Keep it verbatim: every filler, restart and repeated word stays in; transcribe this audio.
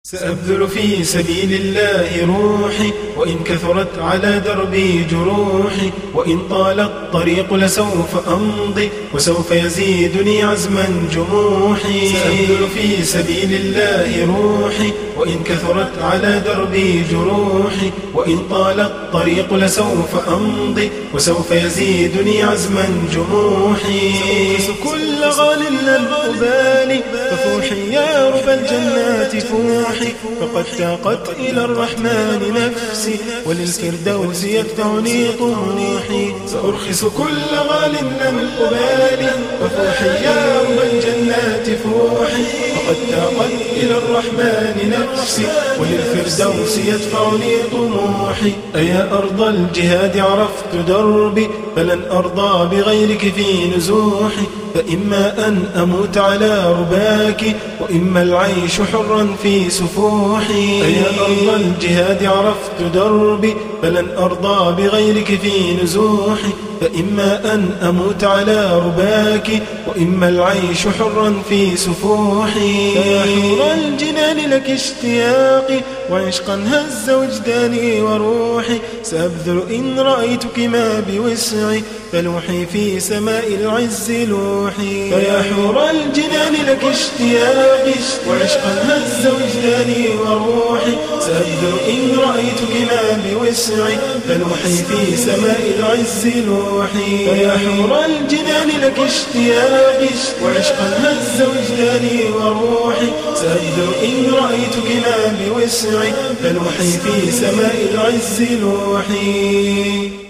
سأبذل في سبيل الله روحي، وإن كثرت على دربي جروحي، وإن طال الطريق لسوف أمضي، وسوف يزيدني عزما جموحي. سأبذل في سبيل الله روحي، وإن كثرت على دربي جروحي، وإن طال الطريق لسوف أمضي، وسوف يزيدني عزما جموحي. سأنقص كل غال لن أبالي، ففوحي يا رب الجنات فوحي، فقد تاقت إلى الرحمن نفسي، وللفردوس يدفعني طموحي. سأرخص كل غال لن أبالي، ففوحي يا رب الجنات فوحي، فقد تاقت إلى الرحمن نفسي، وللفردوس يدفعني طموحي. أيا أرض الجهاد عرفت دربي، فلن أرضى بغيرك في نزوحي، فإما أن أموت على رباك، وإما العيش حرا في سفوحي. أيا أرض الجهاد عرفت دربي، فلن أرضى بغيرك في نزوحي، فإما أن أموت على رباك، وإما العيش حرا في سفوحي. فيا حور الجنان لك اشتياقي، وعشقا هز وجداني وروحي، سأبذل إن رأيتك ما بوسعي، فلوحي في سماء العز لوحي. فيا حور الجنان لك اشتياقي، وعشقا هز وجداني وروحي، سأبذل إن رأيتك ما بوسعي، فلوحي في سماء العز لوحي. فيا حور الجنان لك اشتياقي، وعشقا هز وجداني وروحي، سأبذل إن رأيتك ما بوسعي، فلوحي في سماء العز لوحي.